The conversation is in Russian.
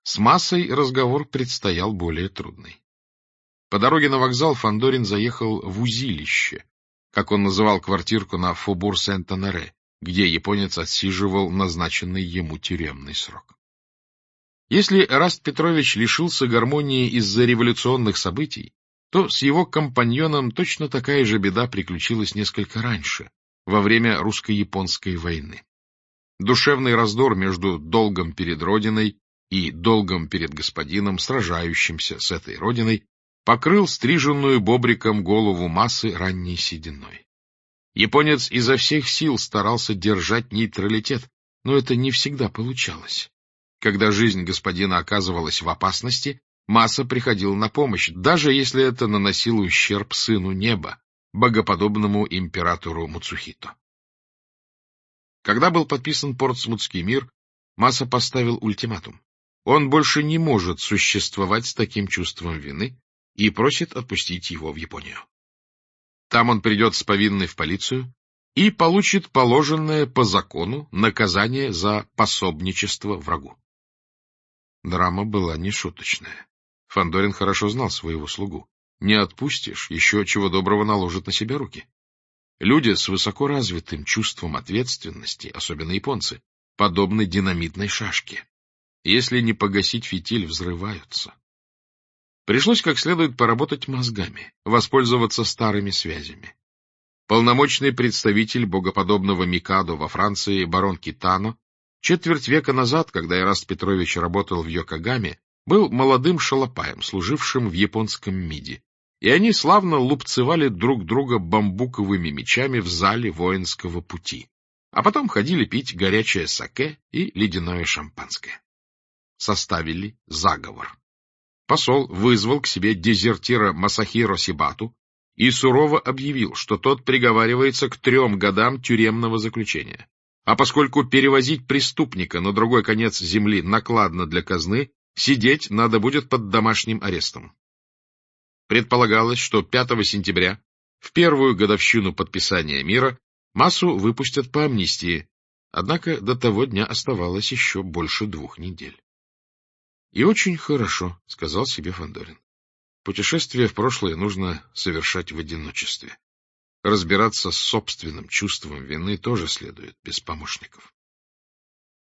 С Массой разговор предстоял более трудный. По дороге на вокзал Фандорин заехал в узилище, как он называл квартирку на Фобур-Сент-Оноре, где японец отсиживал назначенный ему тюремный срок. Если Эраст Петрович лишился гармонии из-за революционных событий, то с его компаньоном точно такая же беда приключилась несколько раньше, во время русско-японской войны. Душевный раздор между долгом перед Родиной и долгом перед господином, сражающимся с этой Родиной, покрыл стриженную бобриком голову Массы ранней сединой. Японец изо всех сил старался держать нейтралитет, но это не всегда получалось. Когда жизнь господина оказывалась в опасности, Масса приходил на помощь, даже если это наносило ущерб сыну неба, богоподобному императору Муцухито. Когда был подписан Портсмутский мир, Масса поставил ультиматум. Он больше не может существовать с таким чувством вины и просит отпустить его в Японию. Там он придет с повинной в полицию и получит положенное по закону наказание за пособничество врагу. Драма была нешуточная. Фандорин хорошо знал своего слугу. Не отпустишь, еще чего доброго наложит на себя руки. Люди с высоко развитым чувством ответственности, особенно японцы, подобны динамитной шашке. Если не погасить фитиль, взрываются. Пришлось как следует поработать мозгами, воспользоваться старыми связями. Полномочный представитель богоподобного Микадо во Франции барон Китано четверть века назад, когда Эраст Петрович работал в Йокогаме, был молодым шалопаем, служившим в японском МИДе, и они славно лупцевали друг друга бамбуковыми мечами в зале воинского пути, а потом ходили пить горячее саке и ледяное шампанское. Составили заговор. Посол вызвал к себе дезертира Масахиро Сибату и сурово объявил, что тот приговаривается к 3 годам тюремного заключения. А поскольку перевозить преступника на другой конец земли накладно для казны, сидеть надо будет под домашним арестом. Предполагалось, что 5 сентября, в первую годовщину подписания мира, Массу выпустят по амнистии, однако до того дня оставалось еще больше 2 недель. И очень хорошо, — сказал себе Фандорин. Путешествие в прошлое нужно совершать в одиночестве. Разбираться с собственным чувством вины тоже следует без помощников.